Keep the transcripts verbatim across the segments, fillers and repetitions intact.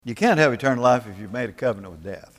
You can't have eternal life if you've made a covenant with death.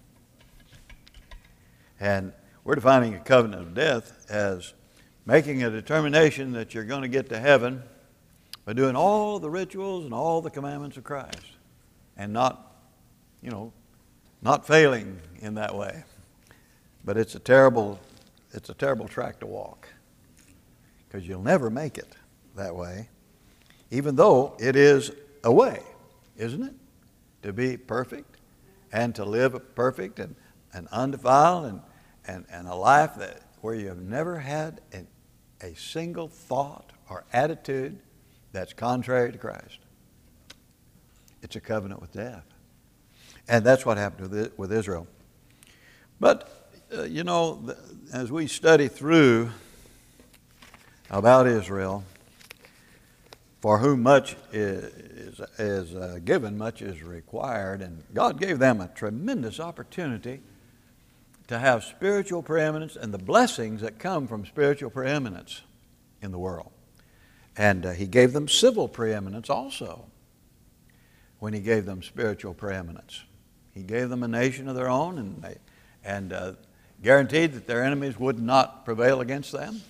And we're defining a covenant of death as making a determination that you're going to get to heaven by doing all the rituals and all the commandments of Christ and not, you know, not failing in that way. But it's a terrible, it's a terrible track to walk because you'll never make it that way, even though it is a way, isn't it? To be perfect and to live perfect and, and undefiled and, and, and a life that where you have never had a, a single thought or attitude that's contrary to Christ. It's a covenant with death. And that's what happened with, with Israel. But, uh, you know, the, as we study through about Israel, for whom much is, is uh, given, much is required. And God gave them a tremendous opportunity to have spiritual preeminence and the blessings that come from spiritual preeminence in the world. And uh, He gave them civil preeminence also when He gave them spiritual preeminence. He gave them a nation of their own and, they, and uh, guaranteed that their enemies would not prevail against them.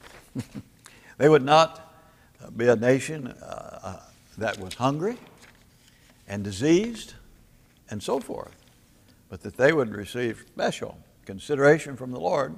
They would not be a nation uh, uh, that was hungry and diseased and so forth, but that they would receive special consideration from the Lord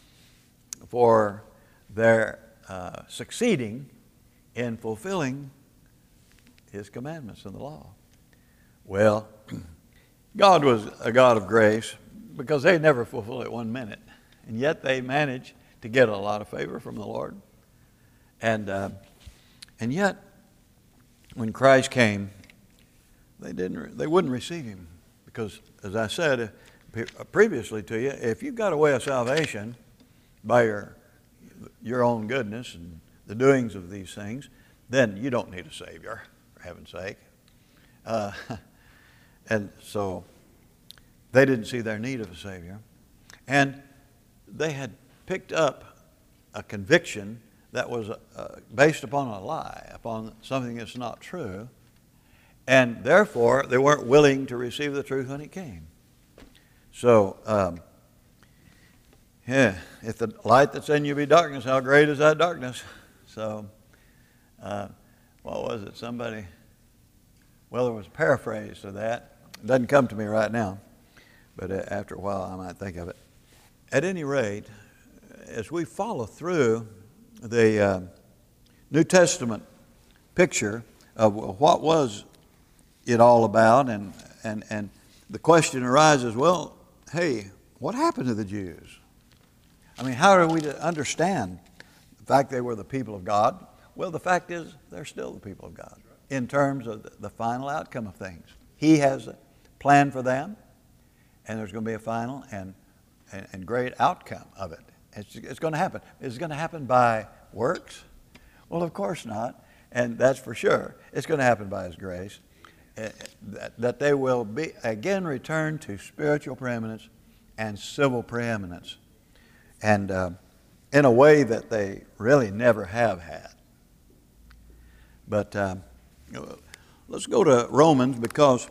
for their uh, succeeding in fulfilling His commandments and the law. Well, God was a God of grace because they never fulfilled it one minute, and yet they managed to get a lot of favor from the Lord. And uh, And yet, when Christ came, they didn't. They wouldn't receive Him because, as I said previously to you, if you've got a way of salvation by your your own goodness and the doings of these things, then you don't need a Savior, for heaven's sake. Uh, and so they didn't see their need of a Savior, and they had picked up a conviction that was uh, based upon a lie, upon something that's not true, and therefore they weren't willing to receive the truth when it came. So, um, yeah, if the light that's in you be darkness, how great is that darkness? So, uh, what was it? Somebody, well, there was a paraphrase to that. It doesn't come to me right now, but after a while I might think of it. At any rate, as we follow through the uh, New Testament picture of what was it all about, and, and, and the question arises, well, hey, what happened to the Jews? I mean, how are we to understand the fact they were the people of God? Well, the fact is they're still the people of God in terms of the final outcome of things. He has a plan for them, and there's going to be a final and, and, and great outcome of it. It's, it's going to happen. Is it going to happen by works? Well, of course not, and that's for sure. It's going to happen by His grace, uh, that, that they will be again return to spiritual preeminence and civil preeminence, and uh, in a way that they really never have had. But uh, let's go to Romans, because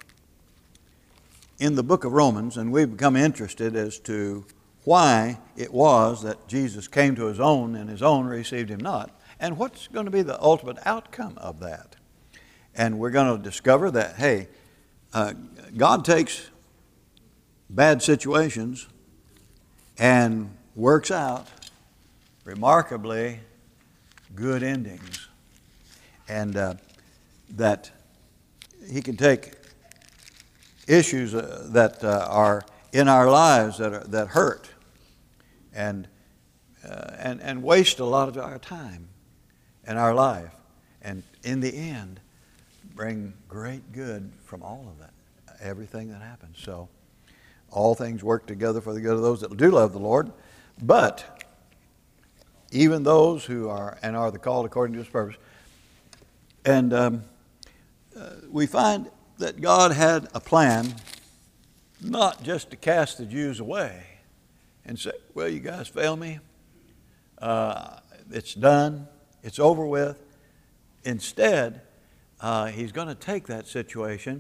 in the book of Romans, and we've become interested as to why it was that Jesus came to His own and His own received Him not, and what's going to be the ultimate outcome of that. And we're going to discover that, hey, uh, God takes bad situations and works out remarkably good endings, and uh, that He can take issues uh, that uh, are in our lives that are, that hurt and, uh, and and waste a lot of our time and our life, and in the end bring great good from all of that, everything that happens. So all things work together for the good of those that do love the Lord, but even those who are and are the called according to His purpose. And um, uh, we find that God had a plan, not just to cast the Jews away and say, well, you guys fail me. Uh, it's done. It's over with. Instead, uh, He's going to take that situation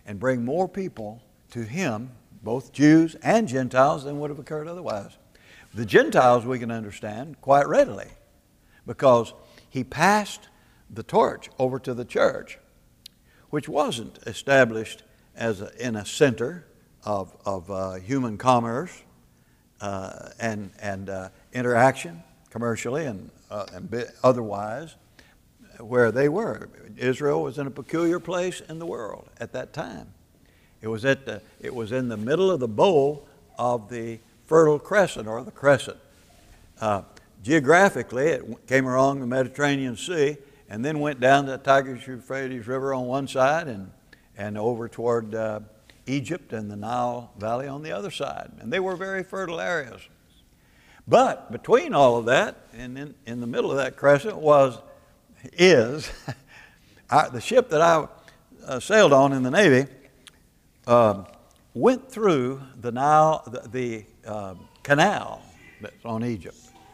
and bring more people to him, both Jews and Gentiles, than would have occurred otherwise. The Gentiles we can understand quite readily, because he passed the torch over to the church, which wasn't established as a, in a center of, of uh, human commerce uh, and, and uh, interaction commercially and, uh, and otherwise, where they were. Israel was in a peculiar place in the world at that time. It was, at the, it was in the middle of the bowl of the Fertile Crescent, or the Crescent. Uh, geographically, it came along the Mediterranean Sea and then went down the Tigris-Euphrates River on one side and, and over toward uh, Egypt and the Nile Valley on the other side. And they were very fertile areas. But between all of that, and in, in the middle of that crescent was, is, I, the ship that I uh, sailed on in the Navy uh, went through the Nile, the, the uh, canal that's on Egypt,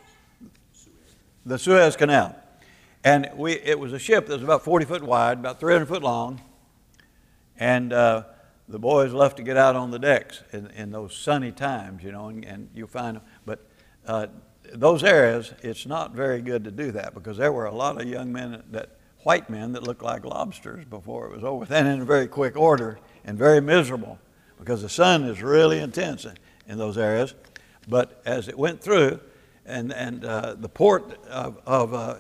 the Suez Canal. And we, it was a ship that was about forty foot wide, about three hundred foot long, and uh, the boys left to get out on the decks in, in those sunny times, you know, and, and you find them. But uh, those areas, it's not very good to do that, because there were a lot of young men, that white men, that looked like lobsters before it was over, and in a very quick order, and very miserable, because the sun is really intense in, in those areas. But as it went through, and, and uh, the port of, of uh,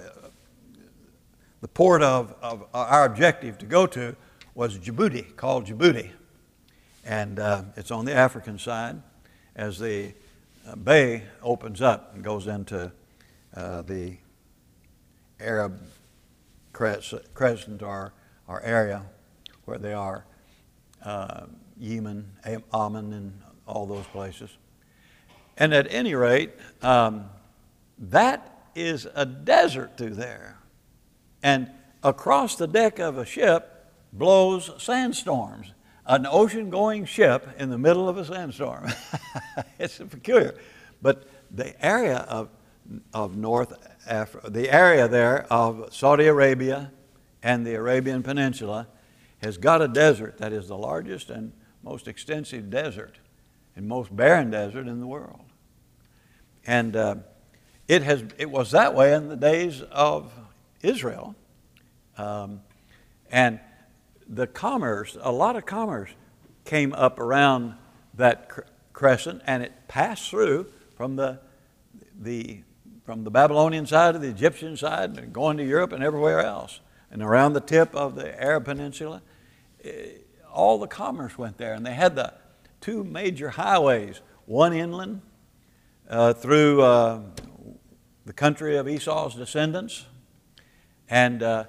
the port of, of our objective to go to was Djibouti, called Djibouti. And uh, it's on the African side as the uh, bay opens up and goes into uh, the Arab crescent, or, or area where they are, uh, Yemen, Aman, and all those places. And at any rate, um, that is a desert through there. And across the deck of a ship blows sandstorms. An ocean-going ship in the middle of a sandstorm. It's peculiar. But the area of, of North Africa, the area there of Saudi Arabia and the Arabian Peninsula has got a desert that is the largest and most extensive desert and most barren desert in the world. And uh, it has it was that way in the days of Israel. Um, and the commerce, a lot of commerce came up around that cr- crescent, and it passed through from the, the, from the Babylonian side to the Egyptian side, and going to Europe and everywhere else. And around the tip of the Arab Peninsula, it, all the commerce went there. And they had the two major highways, one inland uh, through uh, the country of Esau's descendants, and uh,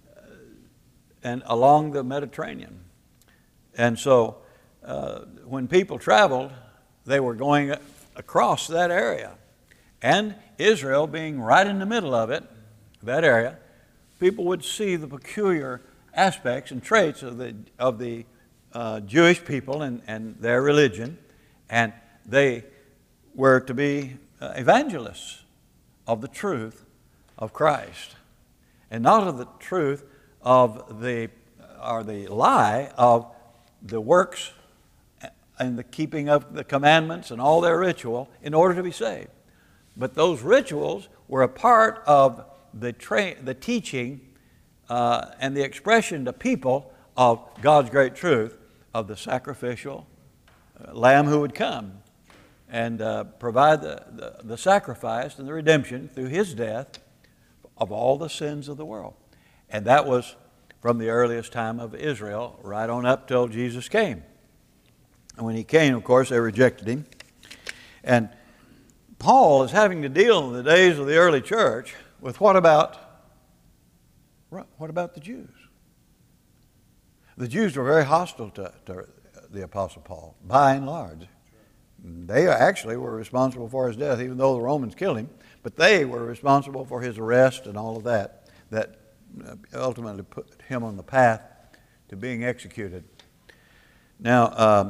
and along the Mediterranean. And so uh, when people traveled, they were going across that area. And Israel being right in the middle of it, that area, people would see the peculiar aspects and traits of the, of the uh, Jewish people and, and their religion, and they were to be uh, evangelists of the truth of Christ, and not of the truth of the, or the lie of the works and the keeping of the commandments and all their ritual in order to be saved. But those rituals were a part of the, tra- the teaching uh, and the expression to people of God's great truth of the sacrificial uh, Lamb who would come and uh, provide the, the, the sacrifice and the redemption through His death of all the sins of the world. And that was from the earliest time of Israel right on up till Jesus came. And when He came, of course, they rejected Him. And Paul is having to deal in the days of the early church with what about, what about the Jews? The Jews were very hostile to, to the Apostle Paul, by and large. They actually were responsible for his death, even though the Romans killed him. But they were responsible for his arrest and all of that, that ultimately put him on the path to being executed. Now, um,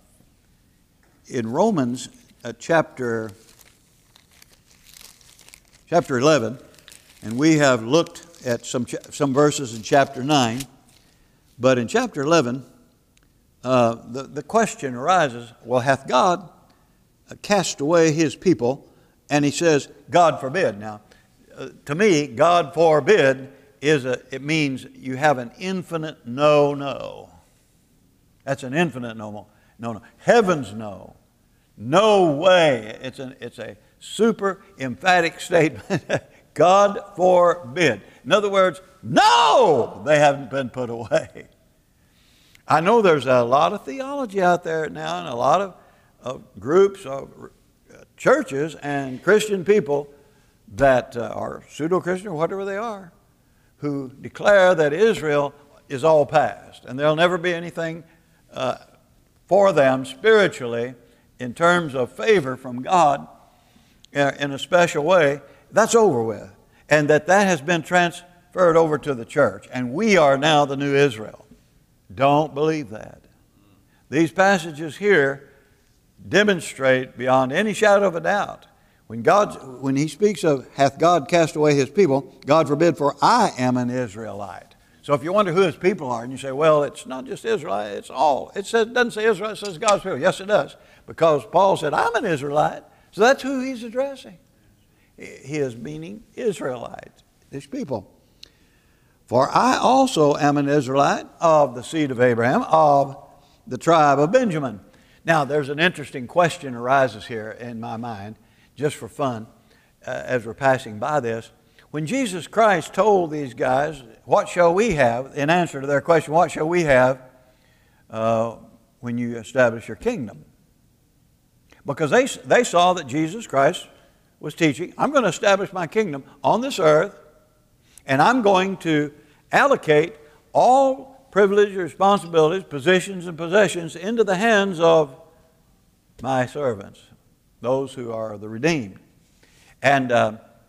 in Romans uh, chapter, chapter eleven, and we have looked at some, ch- some verses in chapter nine, but in chapter eleven, uh, the, the question arises, well, hath God cast away his people? And he says, God forbid. Now, uh, to me, God forbid is a, it means you have an infinite no, no. That's an infinite no, no, no. Heaven's no. No way. It's, an, it's a super emphatic statement. God forbid. In other words, no, they haven't been put away. I know there's a lot of theology out there now and a lot of, of groups of churches and Christian people that uh, are pseudo-Christian or whatever they are, who declare that Israel is all past and there'll never be anything uh, for them spiritually in terms of favor from God in a special way. That's over with. And that that has been transferred over to the church. And we are now the new Israel. Don't believe that. These passages here demonstrate beyond any shadow of a doubt. When God, when he speaks of, hath God cast away his people, God forbid, for I am an Israelite. So if you wonder who his people are, and you say, well, it's not just Israelite, it's all. It says, it doesn't say Israel, it says God's people. Yes, it does. Because Paul said, I'm an Israelite. So that's who he's addressing. He is meaning Israelites, his people. For I also am an Israelite of the seed of Abraham, of the tribe of Benjamin. Now, there's an interesting question arises here in my mind, just for fun, uh, as we're passing by this. When Jesus Christ told these guys, what shall we have, in answer to their question, what shall we have uh, when you establish your kingdom? Because they, they saw that Jesus Christ was teaching, I'm going to establish my kingdom on this earth, and I'm going to allocate all privileges, responsibilities, positions, and possessions into the hands of my servants, those who are the redeemed. And uh,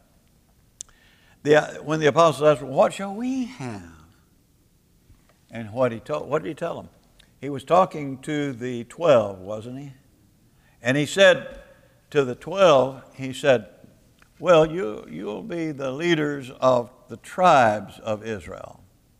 the, when the apostles asked, what shall we have? And what, he told, what did he tell them? He was talking to the twelve, wasn't he? And he said to the twelve, he said, well, you, you'll be the leaders of the tribes of Israel.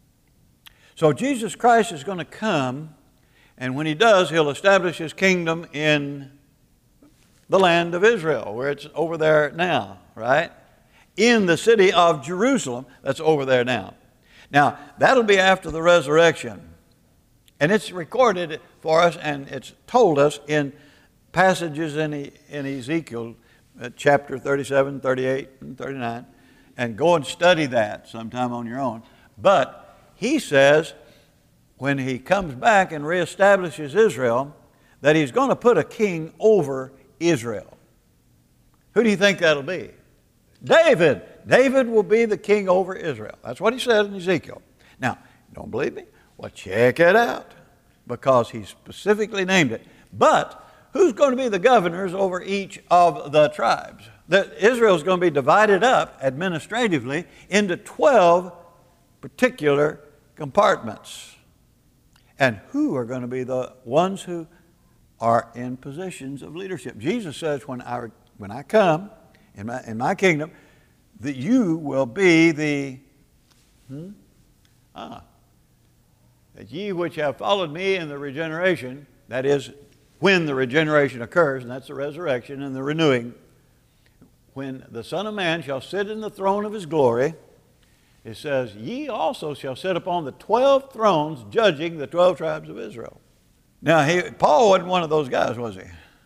So Jesus Christ is going to come, and when he does, he'll establish his kingdom in the land of Israel, where it's over there now, right? In the city of Jerusalem, that's over there now. Now, that'll be after the resurrection. And it's recorded for us, and it's told us in passages in, in Ezekiel, uh, chapter thirty-seven, thirty-eight, and thirty-nine. And go and study that sometime on your own. But he says, when he comes back and reestablishes Israel, that he's going to put a king over Israel. Who do you think that'll be? David. David will be the king over Israel. That's what he said in Ezekiel. Now, don't believe me? Well, check it out, because he specifically named it. But who's going to be the governors over each of the tribes? Israel is going to be divided up administratively into twelve particular compartments. And who are going to be the ones who are in positions of leadership? Jesus says, when I, when I come in my, in my kingdom, that you will be the, hmm? ah, that ye which have followed me in the regeneration, that is, when the regeneration occurs, and that's the resurrection and the renewing, when the Son of Man shall sit in the throne of his glory, it says, ye also shall sit upon the twelve thrones, judging the twelve tribes of Israel. Now, he, Paul wasn't one of those guys, was he?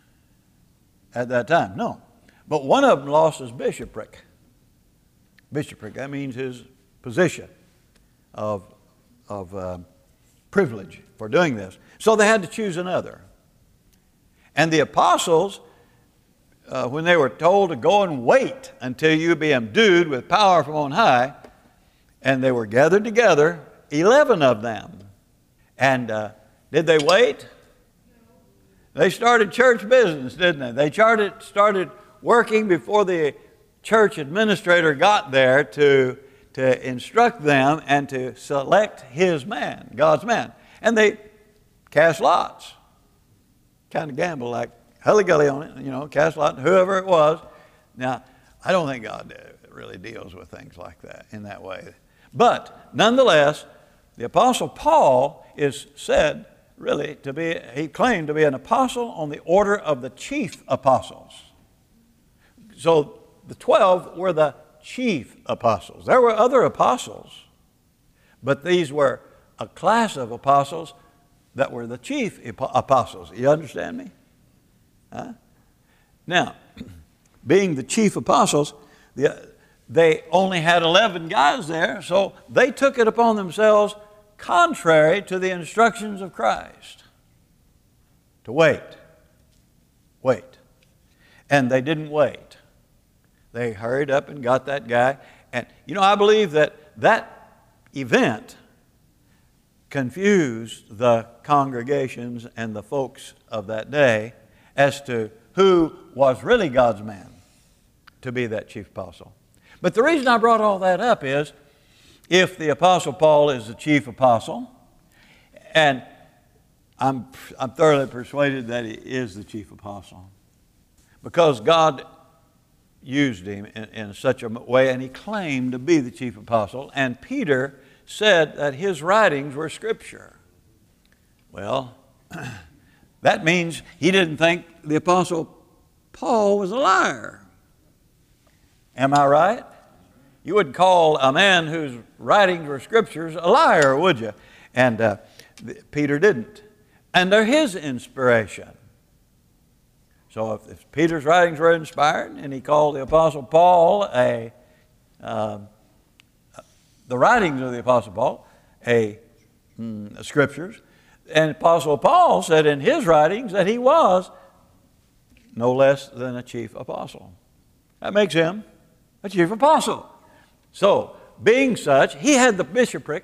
At that time, no. But one of them lost his bishopric. Bishopric, that means his position of, of uh, privilege for doing this. So they had to choose another. And the apostles, uh, when they were told to go and wait until you be endued with power from on high, and they were gathered together, eleven of them. And uh, did they wait? They started church business, didn't they? They started, started working before the church administrator got there to, to instruct them and to select his man, God's man. And they cast lots. Kind of gamble like hully-gully on it, you know, cast lot, whoever it was. Now, I don't think God really deals with things like that in that way. But nonetheless, the Apostle Paul is said really to be, he claimed to be an apostle on the order of the chief apostles. So the twelve were the chief apostles. There were other apostles, but these were a class of apostles that were the chief apostles. You understand me? Huh? Now, being the chief apostles, the, they only had eleven guys there, so they took it upon themselves, contrary to the instructions of Christ, to wait. Wait. And they didn't wait. They hurried up and got that guy. And, you know, I believe that that event confused the congregations and the folks of that day as to who was really God's man to be that chief apostle. But the reason I brought all that up is, if the Apostle Paul is the chief apostle, and I'm, I'm thoroughly persuaded that he is the chief apostle, because God used him in, in such a way, and he claimed to be the chief apostle, and Peter said that his writings were Scripture. Well, that means he didn't think the Apostle Paul was a liar. Am I right? You wouldn't call a man whose writings were Scriptures a liar, would you? And uh, Peter didn't. And they're his inspiration. So if, if Peter's writings were inspired, and he called the Apostle Paul a, uh, the writings of the Apostle Paul a, mm, a Scriptures, and Apostle Paul said in his writings that he was no less than a chief apostle. That makes him a chief apostle. So, being such, he had the bishopric,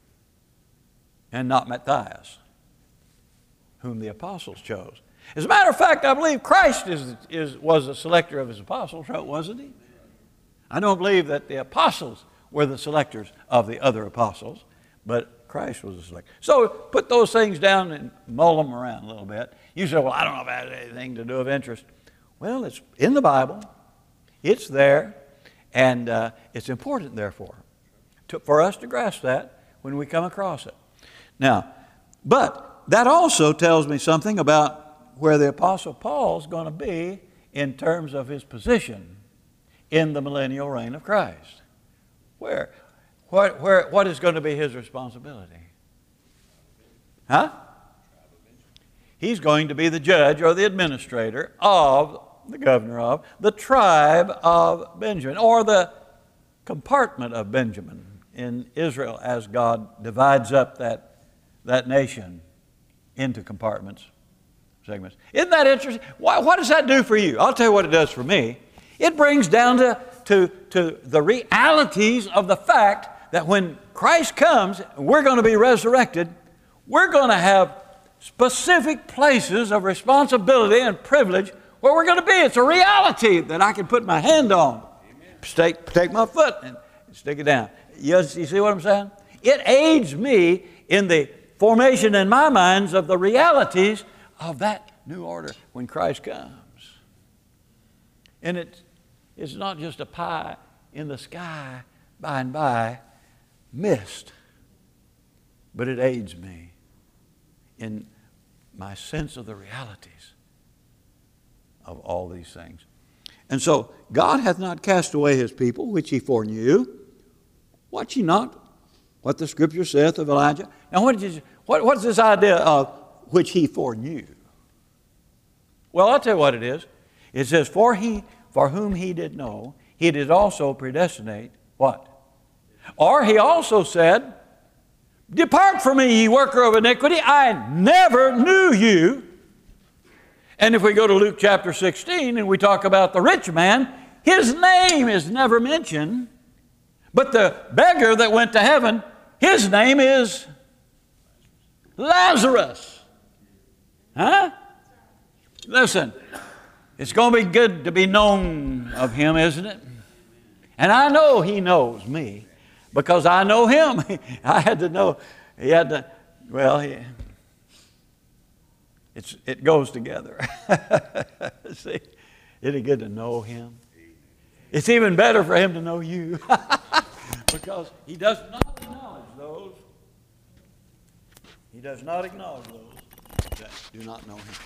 and not Matthias, whom the apostles chose. As a matter of fact, I believe Christ is, is, was the selector of his apostles, wasn't he? I don't believe that the apostles were the selectors of the other apostles, but Christ was the selector. So put those things down and mull them around a little bit. You say, well, I don't know if that has anything to do with interest. Well, it's in the Bible. It's there. And uh, it's important, therefore, to, for us to grasp that when we come across it. Now, but that also tells me something about where the Apostle Paul's going to be in terms of his position in the millennial reign of Christ. Where? Where, where what is going to be his responsibility? Huh? He's going to be the judge or the administrator of the governor of the tribe of Benjamin, or the compartment of Benjamin in Israel, as God divides up that, that nation into compartments, segments. Isn't that interesting? Why, what does that do for you? I'll tell you what it does for me. It brings down to, to, to the realities of the fact that when Christ comes, and we're going to be resurrected, we're going to have specific places of responsibility and privilege where we're going to be. It's a reality that I can put my hand on. Take, take my foot and stick it down. You, you see what I'm saying? It aids me in the formation in my minds of the realities of that new order when Christ comes. And it, it's not just a pie in the sky by and by, mist, but it aids me in my sense of the realities of all these things. And so, God hath not cast away his people, which he foreknew. Watch ye not what the Scripture saith of Elijah. Now, what is, what, what's this idea of which he foreknew? Well, I'll tell you what it is. It says, for he, for whom he did know, he did also predestinate what? Or he also said, depart from me, ye worker of iniquity, I never knew you. And if we go to Luke chapter sixteen and we talk about the rich man, his name is never mentioned. But the beggar that went to heaven, his name is Lazarus. Huh? Listen, it's going to be good to be known of him, isn't it? And I know he knows me because I know him. I had to know. He had to, well, he, It's, it goes together. See, isn't it good to know him? It's even better for him to know you because he does not acknowledge those He does not acknowledge those that do not know him.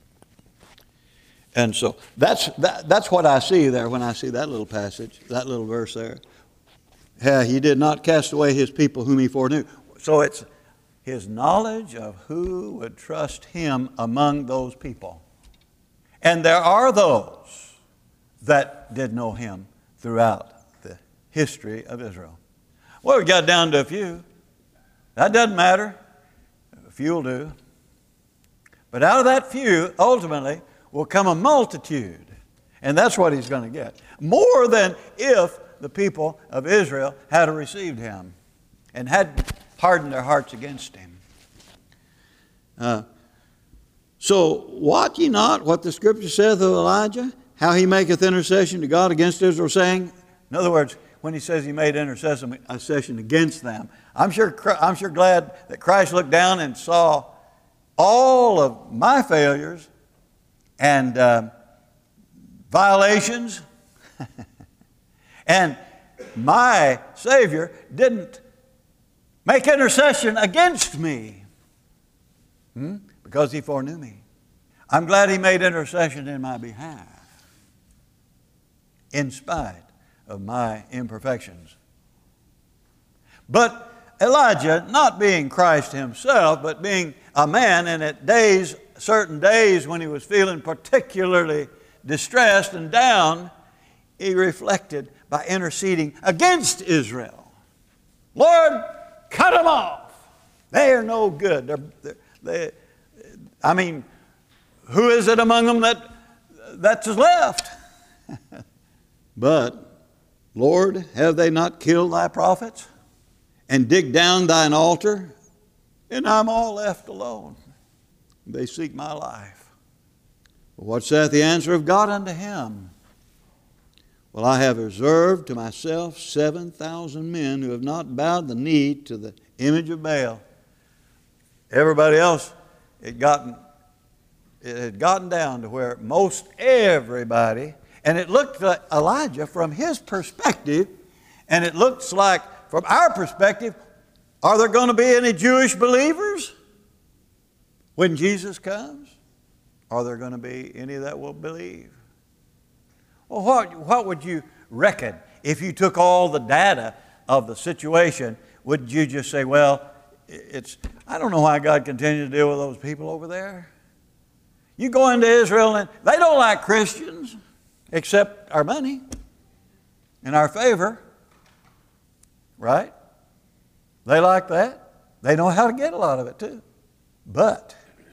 And so that's, that, that's what I see there when I see that little passage, that little verse there. Yeah, he did not cast away his people whom he foreknew. So it's his knowledge of who would trust him among those people. And there are those that did know him throughout the history of Israel. Well, we got down to a few. That doesn't matter. A few will do. But out of that few, ultimately, will come a multitude. And that's what he's going to get. More than if the people of Israel had received him and had hardened their hearts against him. Uh, so, wot ye not what the Scripture saith of Elijah, how he maketh intercession to God against Israel, saying, in other words, when he says he made intercession against them, I'm sure, I'm sure glad that Christ looked down and saw all of my failures and uh, violations, and my Savior didn't make intercession against me hmm? because he foreknew me. I'm glad he made intercession in my behalf in spite of my imperfections. But Elijah, not being Christ himself, but being a man, and at days, certain days when he was feeling particularly distressed and down, he reflected by interceding against Israel. Lord, cut them off. They are no good. They're, they're, they, I mean, who is it among them that that's left? But, Lord, have they not killed thy prophets and digged down thine altar? And I'm all left alone. They seek my life. What saith the answer of God unto him? Well, I have reserved to myself seven thousand men who have not bowed the knee to the image of Baal. Everybody else, it, gotten, it had gotten down to where most everybody, and it looked like Elijah from his perspective, and it looks like from our perspective, are there going to be any Jewish believers when Jesus comes? Are there going to be any that will believe? Well, what, what would you reckon if you took all the data of the situation? Would you just say, well, it's, I don't know why God continues to deal with those people over there. You go into Israel and they don't like Christians except our money and our favor. Right? They like that. They know how to get a lot of it too. But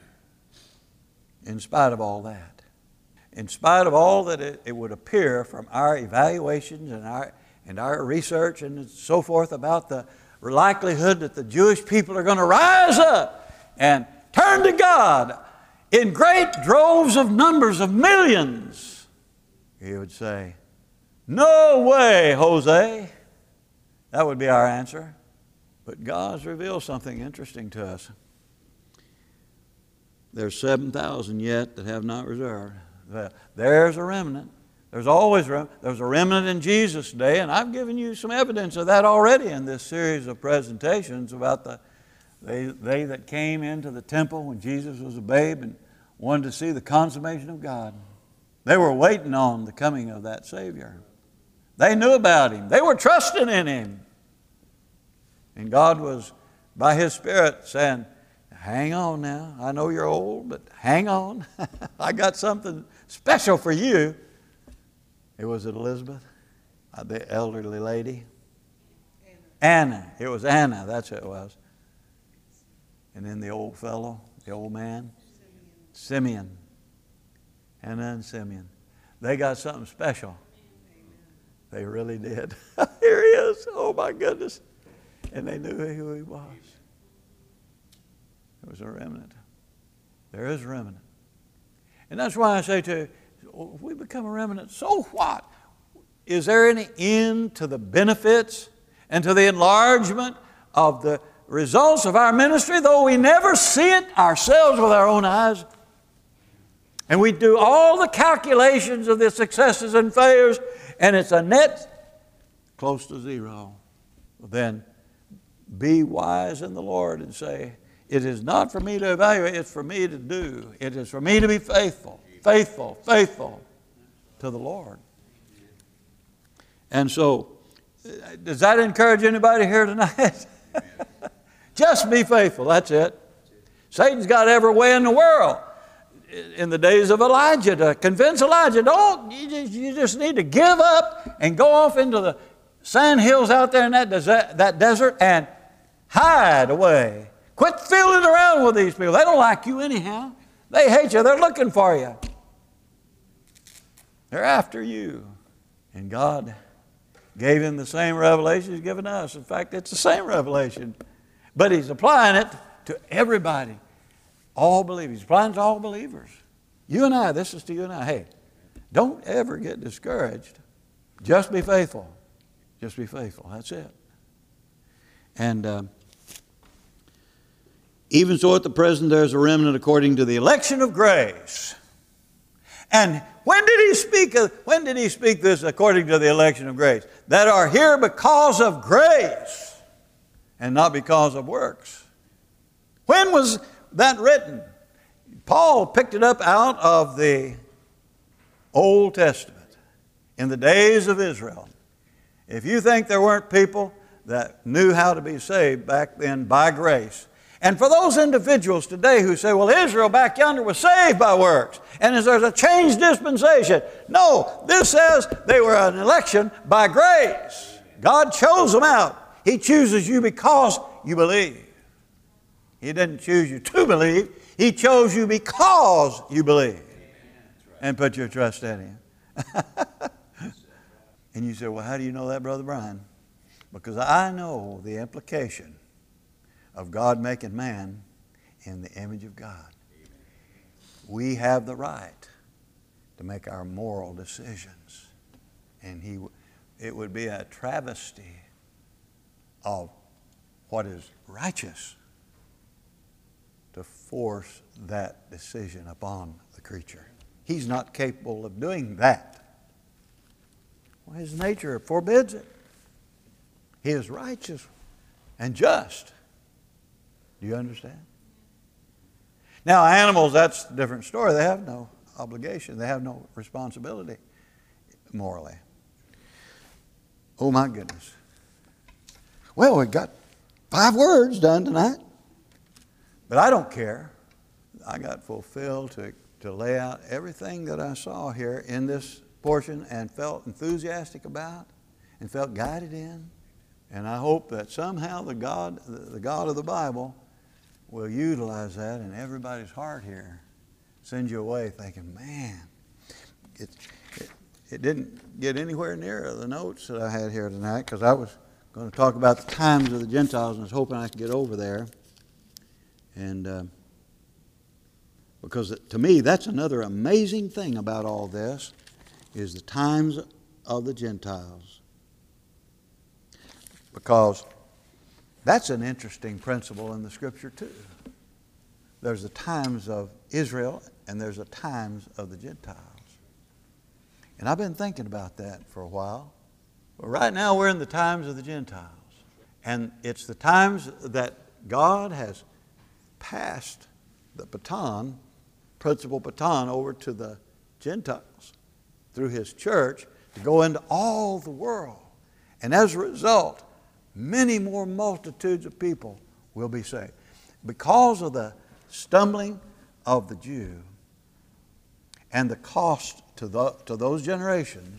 in spite of all that, in spite of all that it, it would appear from our evaluations and our, and our research and so forth about the likelihood that the Jewish people are going to rise up and turn to God in great droves of numbers of millions, he would say, no way, Jose. That would be our answer. But God's revealed something interesting to us. There's seven thousand yet that have not reserved. There's a remnant. There's always a remnant. There's a remnant in Jesus' day, and I've given you some evidence of that already in this series of presentations about the they, they that came into the temple when Jesus was a babe and wanted to see the consummation of God. They were waiting on the coming of that Savior. They knew about Him. They were trusting in Him. And God was, by His Spirit, saying, hang on now. I know you're old, but hang on. I got something special for you. It was it Elizabeth, the elderly lady? Anna. Anna. It was Anna. That's who it was. And then the old fellow, the old man? Simeon. Simeon. Anna and Simeon. They got something special. They really did. Here he is. Oh my goodness. And they knew who he was. It was a remnant. There is a remnant. And that's why I say to you, if we become a remnant, so what? Is there any end to the benefits and to the enlargement of the results of our ministry, though we never see it ourselves with our own eyes? And we do all the calculations of the successes and failures, and it's a net close to zero. Well, then be wise in the Lord and say, It is not for me to evaluate, it's for me to do. It is for me to be faithful, faithful, faithful to the Lord. And so, does that encourage anybody here tonight? Just be faithful, that's it. Satan's got every way in the world in the days of Elijah to convince Elijah, don't, you just, you just need to give up and go off into the sand hills out there in that desert, that desert and hide away. Quit fooling around with these people. They don't like you anyhow. They hate you. They're looking for you. They're after you. And God gave him the same revelation He's given us. In fact, it's the same revelation. But He's applying it to everybody. All believers. He's applying it to all believers. You and I, this is to you and I. Hey, don't ever get discouraged. Just be faithful. Just be faithful. That's it. And uh, even so at the present there is a remnant according to the election of grace. And when did he speak of, when did he speak this according to the election of grace? That are here because of grace and not because of works. When was that written? Paul picked it up out of the Old Testament in the days of Israel. If you think there weren't people that knew how to be saved back then by grace, and for those individuals today who say, well, Israel back yonder was saved by works, and there's a changed dispensation. No, this says they were an election by grace. God chose them out. He chooses you because you believe. He didn't choose you to believe. He chose you because you believe and put your trust in Him. And you say, well, how do you know that, Brother Brian? Because I know the implication of God making man in the image of God. We have the right to make our moral decisions. And he, it would be a travesty of what is righteous to force that decision upon the creature. He's not capable of doing that. Well, His nature forbids it. He is righteous and just. Do you understand? Now, animals, that's a different story. They have no obligation. They have no responsibility morally. Oh, my goodness. Well, we've got five words done tonight. But I don't care. I got fulfilled to, to lay out everything that I saw here in this portion and felt enthusiastic about and felt guided in. And I hope that somehow the God, the God of the Bible will utilize that in everybody's heart here. Send you away thinking, man, it, it, it didn't get anywhere near the notes that I had here tonight, because I was going to talk about the times of the Gentiles and I was hoping I could get over there. And uh, because to me, that's another amazing thing about all this, is the times of the Gentiles. Because that's an interesting principle in the Scripture too. There's the times of Israel and there's the times of the Gentiles. And I've been thinking about that for a while. But right now we're in the times of the Gentiles. And it's the times that God has passed the baton, principal baton, over to the Gentiles through His church to go into all the world. And as a result, many more multitudes of people will be saved. Because of the stumbling of the Jew and the cost to, the, to those generations,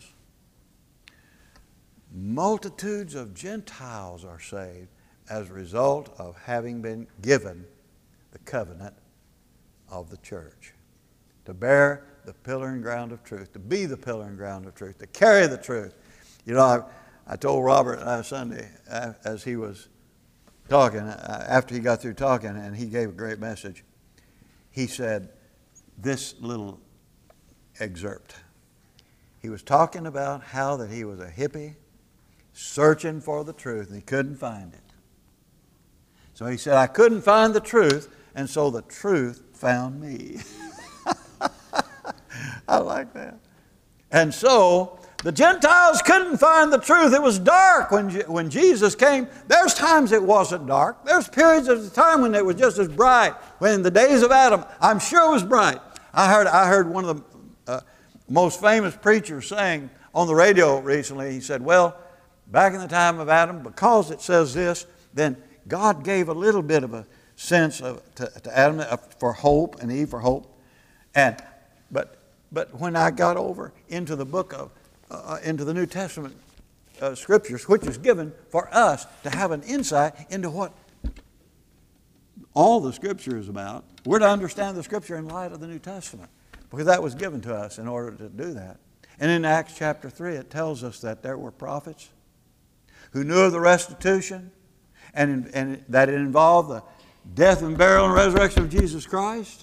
multitudes of Gentiles are saved as a result of having been given the covenant of the church. To bear the pillar and ground of truth, to be the pillar and ground of truth, to carry the truth. You know, I, I told Robert last Sunday as he was talking, after he got through talking, and he gave a great message. He said this little excerpt. He was talking about how that he was a hippie searching for the truth and he couldn't find it. So he said, I couldn't find the truth, and so the truth found me. I like that. And so The Gentiles couldn't find the truth. It was dark when, when Jesus came. There's times it wasn't dark. There's periods of time when it was just as bright. When in the days of Adam, I'm sure it was bright. I heard, I heard one of the uh, most famous preachers saying on the radio recently, he said, well, back in the time of Adam, because it says this, then God gave a little bit of a sense of, to, to Adam for hope and Eve for hope. And, but, but when I got over into the book of Uh, into the New Testament uh, scriptures, which is given for us to have an insight into what all the Scripture is about. We're to understand the Scripture in light of the New Testament, because that was given to us in order to do that. And in Acts chapter three, it tells us that there were prophets who knew of the restitution, and, and that it involved the death and burial and resurrection of Jesus Christ.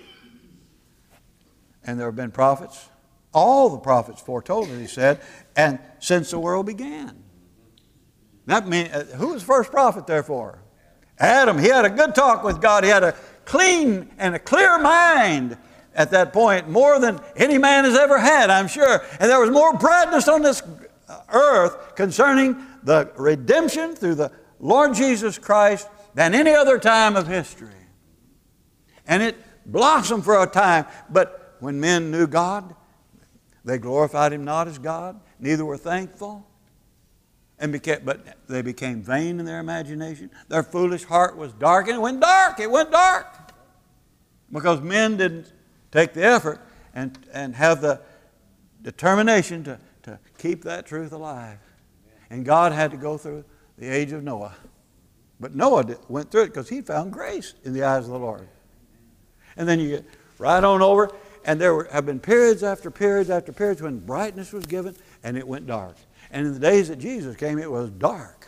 And there have been prophets. All the prophets foretold it, he said, and since the world began. That means, uh, who was the first prophet, therefore? Adam. He had a good talk with God. He had a clean and a clear mind at that point, more than any man has ever had, I'm sure. And there was more brightness on this earth concerning the redemption through the Lord Jesus Christ than any other time of history. And it blossomed for a time, but when men knew God, they glorified Him not as God, neither were thankful, and became, but they became vain in their imagination. Their foolish heart was dark, and it went dark. It went dark because men didn't take the effort and, and have the determination to, to keep that truth alive. And God had to go through the age of Noah. But Noah did, went through it because he found grace in the eyes of the Lord. And then you get right on over. And there were, have been periods after periods after periods when brightness was given and it went dark. And in the days that Jesus came, it was dark.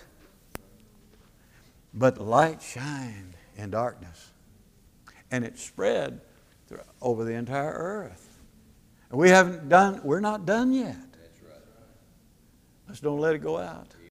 But light shined in darkness. And it spread through, over the entire earth. And we haven't done, we're not done yet. Let's don't let it go out.